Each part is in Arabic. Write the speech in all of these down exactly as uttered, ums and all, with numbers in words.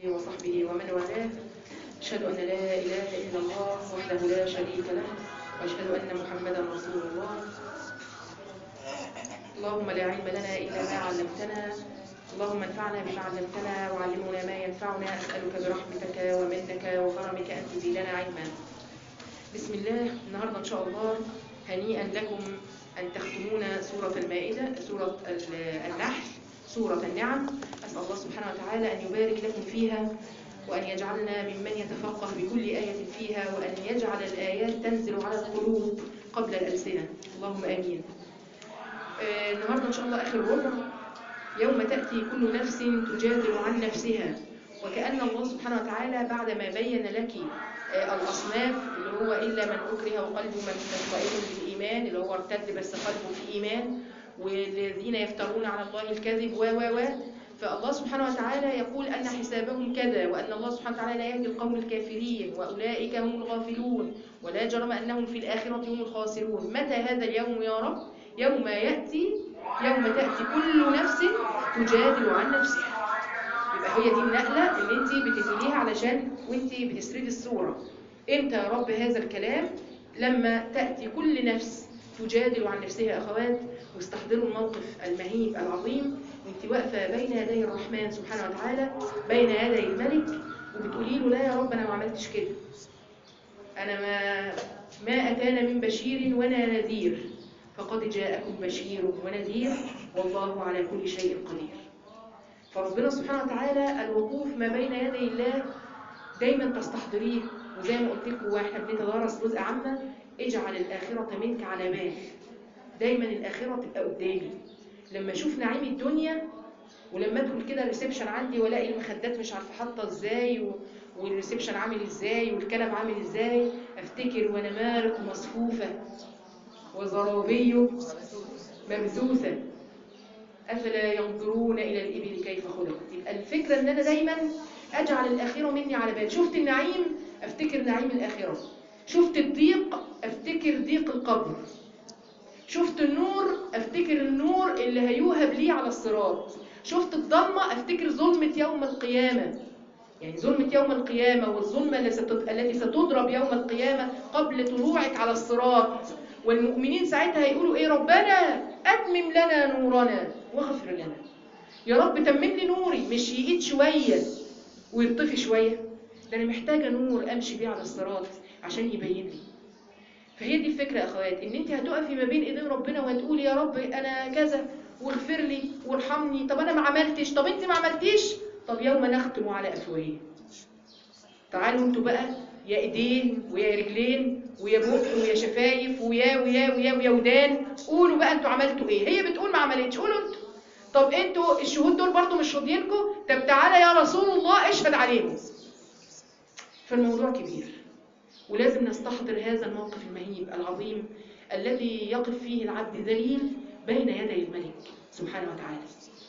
وصحبه ومن والاه. أشهد أن لا إله إلا الله وحده لا شريك له، وأشهد أن محمدا رسول الله. اللهم لا علم لنا إلا ما علمتنا، اللهم انفعنا بما علمتنا وعلمنا ما ينفعنا. أسألك برحمتك ومنك وكرمك أن تزيدنا علما. بسم الله. النهاردة إن شاء الله هنيئا لكم أن تختمون سورة المائدة، سورة النحل، سورة النعم. أسأل الله سبحانه وتعالى أن يبارك لكم فيها، وأن يجعلنا ممن يتفقه بكل آية فيها، وأن يجعل الآيات تنزل على القلوب قبل الألسنة، اللهم آمين. آه النهاردة إن شاء الله آخر ربع، يوم تأتي كل نفس تجادل عن نفسها. وكأن الله سبحانه وتعالى بعدما بين لك آه الأصناف، اللي هو إلا من أكره وقلبه مطمئن بالإيمان، اللي هو ارتد بس قلبه في إيمان، والذين يفترون على الله الكذب و و و فالله سبحانه وتعالى يقول أن حسابهم كذا، وأن الله سبحانه وتعالى لا يهدي القوم الكافرين، وأولئك هم الغافلون، ولا جرم أنهم في الآخرة هم الخاسرون. متى هذا اليوم يا رب؟ يوم يأتي يوم تأتي كل نفس تجادل عن نفسها. يبقى هي دي النقلة اللي انت بتنقليها علشان وانت بتسردي الصورة. امتى يا رب هذا الكلام؟ لما تأتي كل نفس تجادل عن نفسها. أخوات، واستحضروا الموقف المهيب العظيم وانت واقفة بين يدي الرحمن سبحانه وتعالى، بين يدي الملك، وبتقولي له لا يا رب أنا ما عملتش كده، أنا ما ما أتانا من بشير ولا نذير، فقد جاءكم بشير ونذير والله على كل شيء قدير. فربنا سبحانه وتعالى الوقوف ما بين يدي الله دايما تستحضريه. وزي ما قلت لكم واحنا بنتدارس جزء عامة، اجعل الآخرة منك على بال. دايما الآخرة تبقى قدامي. لما اشوف نعيم الدنيا، ولما ادخل كده الريسبشن عندي والاقي المخدات مش عارفه حاطه ازاي، و... والريسبشن عامل ازاي، والكنب عامل ازاي، افتكر وانا مارق مصفوفه وزرابي مبثوثه افلا ينظرون الى الابل كيف خلقت. يبقى الفكره ان انا دايما اجعل الاخره مني على بال. شفت النعيم افتكر نعيم الاخره، شفت الضيق افتكر ضيق القبر، شفت النور افتكر النور اللي هيوهب لي على الصراط، شفت الظلمه افتكر ظلمه يوم القيامه. يعني ظلمه يوم القيامه والظلمه التي ستضرب يوم القيامه قبل طلوعك على الصراط. والمؤمنين ساعتها هيقولوا ايه؟ ربنا اتمم لنا نورنا واغفر لنا. يا رب تمم لي نوري، مش يقيد شويه ويطفي شويه، ده انا محتاجه نور امشي بيه على الصراط عشان يبين لي. فهي دي الفكرة يا أخوات، إن أنت هتقفي ما بين إيدين ربنا وهتقولي يا رب أنا كذا واغفر لي وارحمني. طب أنا ما عملتش، طب أنت ما عملتيش، طب يوم نختم على أفواههم. تعالوا أنتوا بقى يا إيدين ويا رجلين ويا بق ويا شفايف ويا ويا ويا ويا ودان، قولوا بقى أنتوا عملتوا إيه. هي بتقول ما عملتش، قولوا أنتوا. طب أنتوا الشهود دول برضو مش راضيينكم، طب تعالى يا رسول الله اشهد عليهم. فالموضوع كبير، ولازم نستحضر هذا الموقف المهيب العظيم الذي يقف فيه العبد ذليل بين يدي الملك سبحانه وتعالى.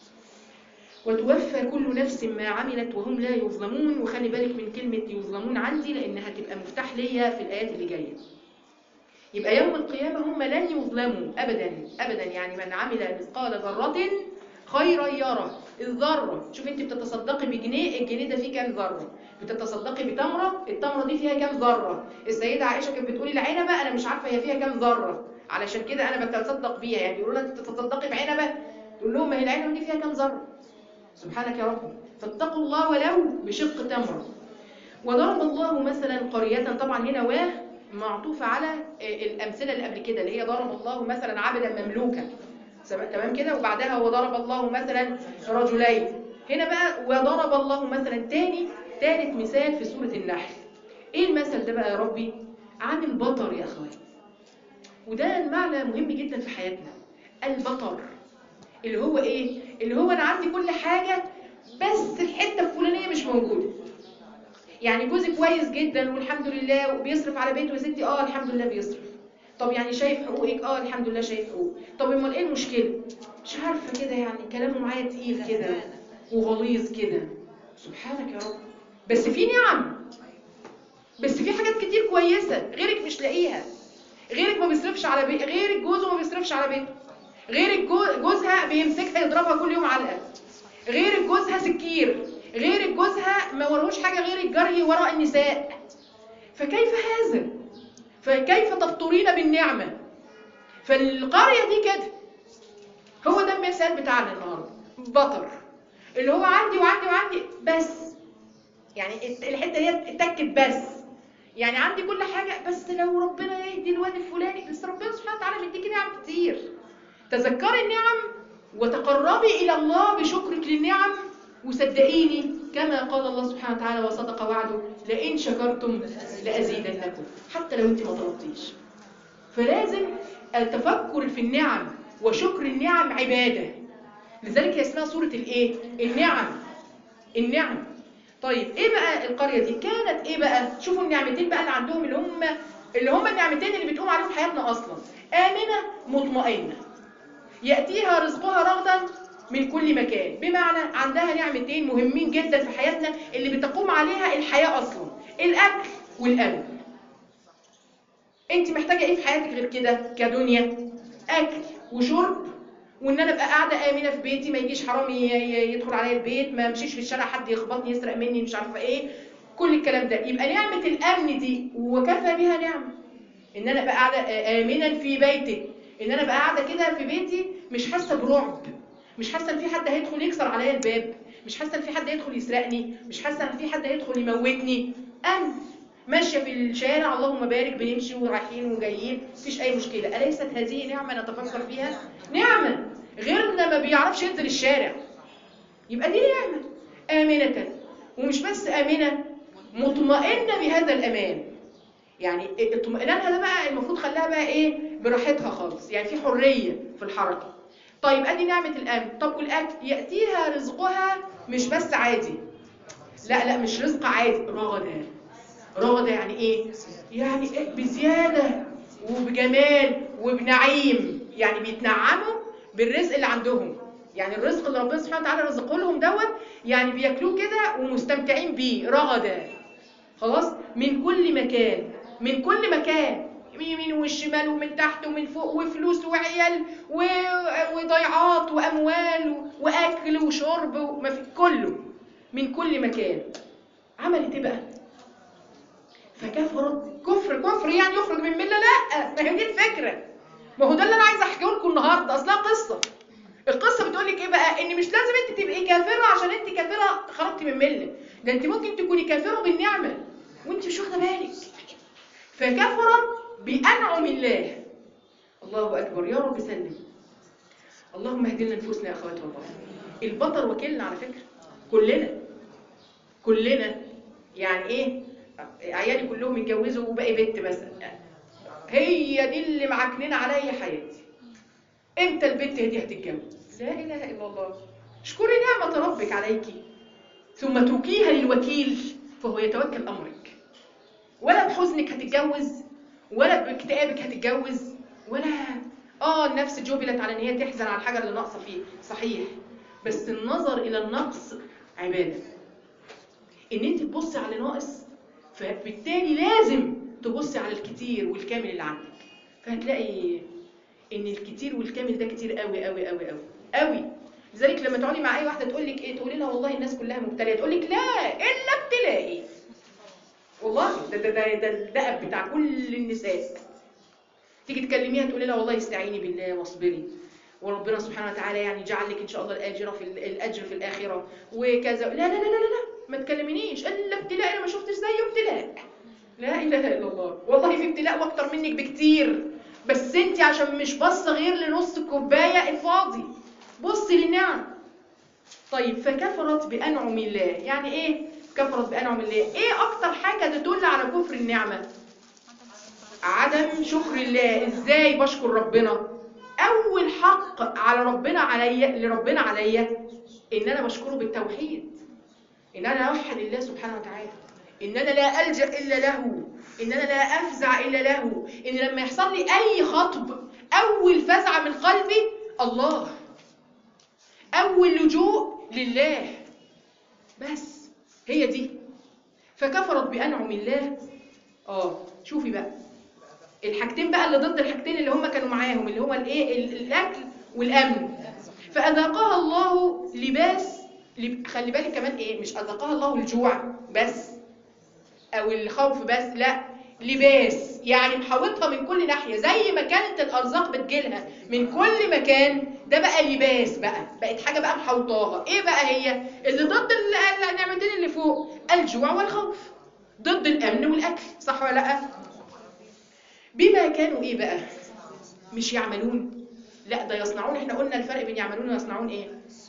وتوفى كل نفس ما عملت وهم لا يظلمون. وخلي بالك من كلمة يظلمون عندي، لأنها هتبقى مفتاح ليا في الآيات اللي جاية. يبقى يوم القيامة هم لن يظلموا أبدا أبدا. يعني من عمل مثقال ذرة خيرا يره. الذرة، شوف انت بتتصدقي بجنيه، الجنيه ده فيه كام ذرة؟ بتتصدقي بتمرة، التمرة دي فيها كام ذرة؟ السيدة عائشة كانت بتقولي العنبة انا مش عارفة هي فيها كام ذرة، علشان كده انا بتصدق بيها. يعني بيقولوا لها انت بتتصدقي بعنبة، تقول لهم ما هي العنبة دي فيها كام ذرة؟ سبحانك يا رب. فاتقوا الله ولو بشق تمرة. وضرب الله مثلا قرية، طبعا هنا واه معطوفة على الأمثلة اللي قبل كده، اللي هي ضرب الله مثلا عبدا مملوكا، تمام كده، وبعدها وضرب الله مثلا رجلين. هنا بقى وضرب الله مثلا تاني ثالث مثال في سورة النحل. ايه المثل ده بقى يا ربي؟ عن البطر يا اخوان. وده المعنى مهم جدا في حياتنا. البطر اللي هو ايه؟ اللي هو انا عندي كل حاجة بس الحتة الفلانية مش موجودة. يعني جوزي كويس جدا والحمد لله وبيصرف على بيته يا ستي، اه الحمد لله بيصرف. طب يعني شايف حقوقك؟ اه الحمد لله شايف حقوق. طب امال ايه المشكله؟ مش عارفه كده، يعني كلامه معايا تقيل كده وغليظ كده. سبحانك يا رب. بس في نعم، بس في حاجات كتير كويسه غيرك مش لاقيها. غيرك ما بيصرفش على بيت، غيرك جوزه ما بيصرفش على بيته، غيرك جوزها بيمسكها يضربها كل يوم علقه، غيرك جوزها سكير، غير جوزها ما وراهوش حاجه غير الجري وراء النساء، فكيف هذا؟ فكيف تفطرين بالنعمه؟ فالقريه دي كده، هو ده المثال بتاعنا النهارده، بطر اللي هو عندي وعندي وعندي بس، يعني الحته دي اتكت بس، يعني عندي كل حاجه بس لو ربنا يهدي الواد الفلاني، بس ربنا سبحانه وتعالى مديكي نعم كتير. تذكري النعم وتقربي الى الله بشكرك للنعم، وصدقيني كما قال الله سبحانه وتعالى وصدق وعده لئن شكرتم لازيدنكم، حتى لو انت ما طلبتيش. فلازم التفكر في النعم وشكر النعم عباده، لذلك هي اسمها سوره الايه؟ النعم. النعم. طيب ايه بقى القريه دي؟ كانت ايه بقى؟ شوفوا النعمتين بقى اللي عندهم، اللي هم اللي هم النعمتين اللي بتقوم عليهم حياتنا اصلا. امنه مطمئنه ياتيها رزقها رغدا من كل مكان، بمعنى عندها نعمتين مهمين جدا في حياتنا اللي بتقوم عليها الحياه اصلا، الاكل والامن. انت محتاجه ايه في حياتك غير كده كدنيا؟ اكل وشرب، وان انا ابقى قاعده امنه في بيتي، ما يجيش حرامي يدخل عليا البيت، ما امشيش في الشارع حد يخبطني يسرق مني مش عارفه ايه، كل الكلام ده. يبقى نعمه الامن دي وكفى بها نعمه، ان انا ابقى قاعده امنا في بيتي، ان انا ابقى قاعده كده في بيتي مش حاسه برعب، مش حاسه ان في حد هيدخل يكسر عليا الباب، مش حاسه ان في حد هيدخل يسرقني، مش حاسه ان في حد هيدخل يموتني. امن، ماشيه في الشارع اللهم بارك، بنمشي ورايحين وجايين مفيش اي مشكله. اليست هذه نعمه نتفكر فيها؟ نعمه. غيرنا ما بيعرفش ينزل الشارع، يبقى دي نعمه. امنه، ومش بس امنه، مطمئنه بهذا الامان. يعني اطمئنانها ده بقى المفروض خلاها بقى ايه؟ براحتها خالص، يعني في حريه في الحركه. طيب ادي نعمه الامن. طب والاكل؟ ياتيها رزقها مش بس عادي، لا لا مش رزق عادي، رغدا. رغدا يعني ايه؟ يعني إيه؟ بزياده وبجمال وبنعيم، يعني بيتنعموا بالرزق اللي عندهم. يعني الرزق اللي ربنا سبحانه وتعالى رزقه لهم دوت، يعني بياكلوه كده ومستمتعين بيه. رغدا، خلاص، من كل مكان، من كل مكان، من يمين والشمال ومن تحت ومن فوق، وفلوس وعيال وضيعات واموال واكل وشرب وما في كله، من كل مكان. عملت ايه بقى؟ فكفرت. كفر كفر يعني يخرج من مله؟ لا، ما هي دي الفكره، ما هو ده اللي انا عايزه احكيه لكم النهارده. اصلها قصه. القصه بتقول لك ايه بقى؟ ان مش لازم انت تبقي كافره عشان انت كافره خرجتي من مله، ده انت ممكن تكوني كافره بالنعمه وانت مش واخده بالك. فكفرت بانعم الله. الله اكبر، يا رب سلم. اللهم اهدنا نفوسنا يا اخوات والله. البطر وكيلنا على فكره، كلنا كلنا. يعني ايه؟ عيالي كلهم يتجوزوا وباقي بنت مثلا، هي دي اللي معكنين عليا حياتي. امتى البنت دي هتتجوز؟ لا اله الا الله. اشكري نعمه ربك عليكي، ثم اتركيها للوكيل فهو يتوكل امرك. ولا بحزنك هتتجوز، ولا باكتئابك هتتجوز، ولا اه النفس جبلت على ان هي تحزن على الحاجه اللي ناقصه فيه، صحيح، بس النظر الى النقص عباده. ان انت تبصي على اللي ناقص، فبالتالي لازم تبصي على الكتير والكامل اللي عندك، فهتلاقي ان الكتير والكامل ده كتير قوي قوي قوي قوي قوي. لذلك لما تقعدي مع اي واحده تقول لك ايه، تقولي لها والله الناس كلها مبتليه، تقول لك لا الا ابتلائي. والله ده ده ده ده الدأب بتاع كل النساء. تيجي تكلميها تقولي لها والله استعيني بالله واصبري، وربنا سبحانه وتعالى يعني جعل لك ان شاء الله الاجر في الاجر في الاخره وكذا. لا لا لا لا لا، ما تكلمنيش الا ابتلاء، انا ما شفتش زيه ابتلاء. لا اله الا الله. والله في ابتلاء واكتر منك بكتير، بس انت عشان مش باصه غير لنص الكوبايه الفاضي، بصي للنعم. طيب فكفرت بانعم الله، يعني ايه كفرت بانعم الله؟ ايه اكتر حاجه تدل على كفر النعمه؟ عدم شكر الله. ازاي بشكر ربنا؟ اول حق على ربنا عليا، لربنا عليا، ان انا بشكره بالتوحيد، ان انا اوحد الله سبحانه وتعالى، ان انا لا الجا الا له، ان انا لا افزع الا له، ان لما يحصل لي اي خطب اول فزعه من قلبي الله، اول لجوء لله، بس هي دي. فكفرت بانعم الله. اه شوفي بقى الحاجتين بقى اللي ضد الحاجتين اللي هم كانوا معاهم، اللي هو الايه؟ الاكل والامن. فاذاقها الله لباس خلي بالك كمان ايه، مش اذاقها الله الجوع بس او الخوف بس، لا، لباس، يعني محوطها من كل ناحيه، زي ما كانت الارزاق بتجيلها من كل مكان، ده بقى لباس بقى، بقت حاجه بقى محوطاها. ايه بقى هي اللي ضد النعمتين اللي فوق؟ الجوع والخوف، ضد الامن والاكل، صح ولا لا؟ بما كانوا ايه بقى؟ مش يعملون، لا ده يصنعون. احنا قلنا الفرق بين يعملون ويصنعون ايه؟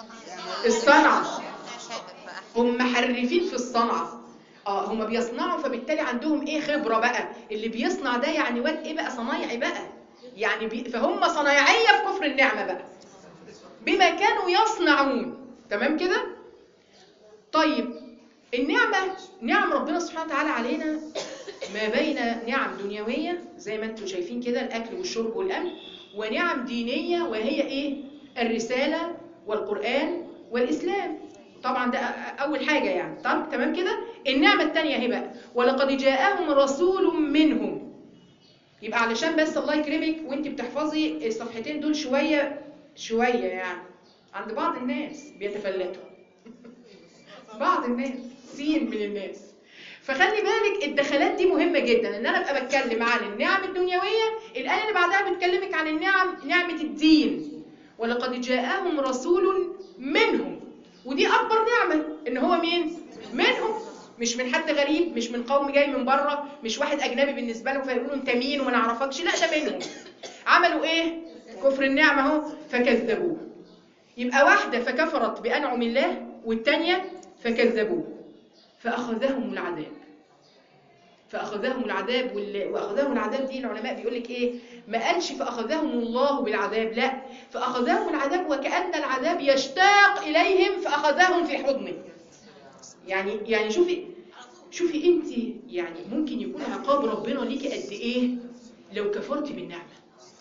الصنعه. هم محرفين في الصنعه. اه هم بيصنعوا، فبالتالي عندهم ايه؟ خبره بقى. اللي بيصنع ده يعني واد ايه بقى؟ صنايعي بقى، يعني بي... فهم صنايعيه في كفر النعمه بقى. بما كانوا يصنعون، تمام كده؟ طيب النعمه، نعم ربنا سبحانه وتعالى علينا ما بين نعم دنيويه زي ما انتم شايفين كده، الاكل والشرب والامن، ونعم دينيه وهي ايه؟ الرساله والقران والاسلام. طبعا ده اول حاجه يعني. طب تمام كده. النعمه الثانيه اهي بقى، ولقد جاءهم رسول منهم. يبقى علشان بس الله يكرمك وانت بتحفظي الصفحتين دول شويه شويه، يعني عند بعض الناس بيتفلتوا بعض الناس، سين من الناس. فخلي بالك الدخلات دي مهمه جدا، ان انا ابقى بتكلم عن النعم الدنيويه، الايه اللي بعدها بتكلمك عن النعم، نعمه الدين. ولقد جاءهم رسول منهم، ودي اكبر نعمه، ان هو مين؟ منهم، مش من حد غريب، مش من قوم جاي من بره، مش واحد اجنبي بالنسبه لهم فيقولوا انت مين وما نعرفكش، لا ده منهم. عملوا ايه؟ كفر النعمه اهو، فكذبوه. يبقى واحده فكفرت بانعم الله، والثانيه فكذبوه فاخذهم العذاب. فاخذهم العذاب وال... واخذهم العذاب دي العلماء بيقول لك ايه؟ ما قالش فاخذهم الله بالعذاب، لا، فاخذهم العذاب وكأن العذاب يشتاق اليهم فاخذهم في حضنه. يعني يعني شوفي شوفي انت، يعني ممكن يكون عقاب ربنا ليكي قد ايه لو كفرتي بالنعمه.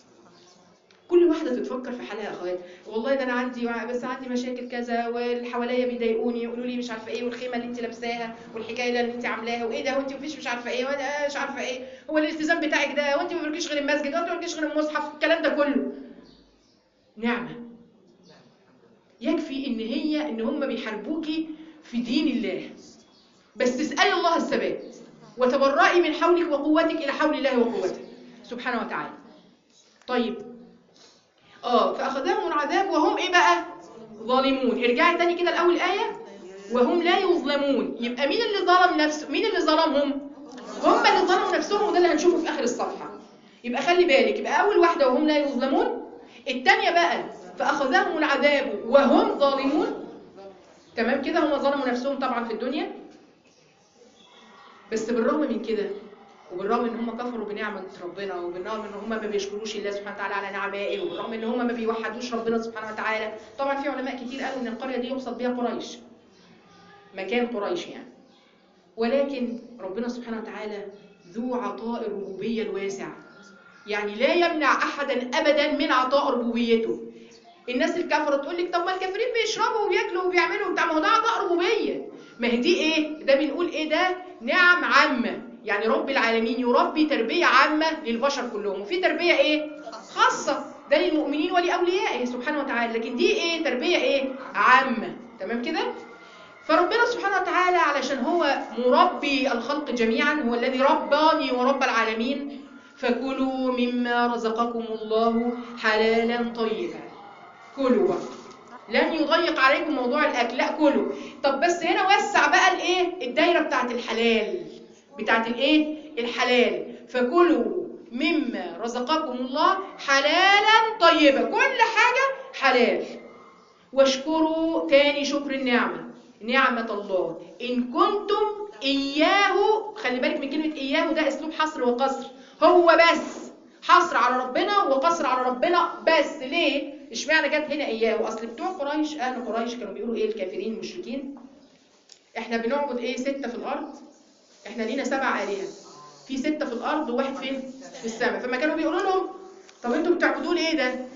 كل واحده تتفكر في حالها يا اخوات، والله ده انا عندي بس عندي مشاكل كذا، واللي حواليا بيضايقوني يقولوا لي مش عارفه ايه، والخيمه اللي انت لابساها، والحكايه اللي انت عاملاها، وايه ده وانت مفيش مش عارفه ايه، وانا مش عارفه ايه، هو الالتزام بتاعك ده، وانت ما بتركيش غير المسجد، وانت ما بتركيش غير المصحف، الكلام ده كله نعمه. يكفي ان هي ان هم بيحاربوكي في دين الله، بس اسالي الله الثبات وتبرئي من حولك وقوتك الى حول الله وقوته سبحانه وتعالى. طيب اه فاخذهم العذاب وهم ايه بقى؟ ظالمون. ارجعي تاني كده الاول ايه، وهم لا يظلمون. يبقى مين اللي ظلم نفسه؟ مين اللي ظلمهم؟ هم اللي ظلموا نفسهم، وده اللي هنشوفه في اخر الصفحه. يبقى خلي بالك، يبقى اول واحده وهم لا يظلمون، الثانيه بقى فاخذهم العذاب وهم ظالمون. تمام كده؟ هم ظلموا نفسهم طبعا في الدنيا، بس بالرغم من كده، وبالرغم ان هم كفروا بنعمه ربنا، وبالرغم ان هم ما بيشكروش الله سبحانه وتعالى على نعمائه، وبالرغم ان هم ما بيوحدوش ربنا سبحانه وتعالى. طبعا في علماء كتير قالوا ان القريه دي يقصد بها قريش، مكان قريش يعني. ولكن ربنا سبحانه وتعالى ذو عطاء الربوبيه الواسع، يعني لا يمنع احدا ابدا من عطاء ربوبيته. الناس الكافره تقول لك طب ما الكافرين بيشربوا وبياكلوا وبيعملوا بتاع، ما هو ده عطاء ربوبيه. ما هي دي ايه؟ ده بنقول ايه؟ ده نعم عامه، يعني رب العالمين يربي تربيه عامه للبشر كلهم، وفي تربيه ايه؟ خاصه، ده للمؤمنين ولاوليائه سبحانه وتعالى، لكن دي ايه؟ تربيه ايه؟ عامه. تمام كده؟ فربنا سبحانه وتعالى علشان هو مربي الخلق جميعا، هو الذي رباني ورب العالمين، فكلوا مما رزقكم الله حلالا طيبا. كلوا، لن يضيق عليكم موضوع الاكل، لا كلوا. طب بس هنا وسع بقى الايه؟ الدايره بتاعت الحلال، بتاعت الايه؟ الحلال. فكلوا مما رزقكم الله حلالا طيبا، كل حاجه حلال. واشكروا، تاني شكر النعمه، نعمه الله ان كنتم اياه. خلي بالك من كلمه اياه، ده اسلوب حصر وقصر، هو بس حصر على ربنا وقصر على ربنا بس. ليه؟ اشمعنى جت هنا اياه؟ اصل بتوع قريش، اهل قريش كانوا بيقولوا ايه؟ الكافرين المشركين، احنا بنعبد ايه؟ ستة في الارض، احنا لينا سبع آلهة، في ستة في الارض وواحد فين؟ في السماء. فما كانوا بيقولوا لهم طب انتوا بتعبدوا لي ايه ده؟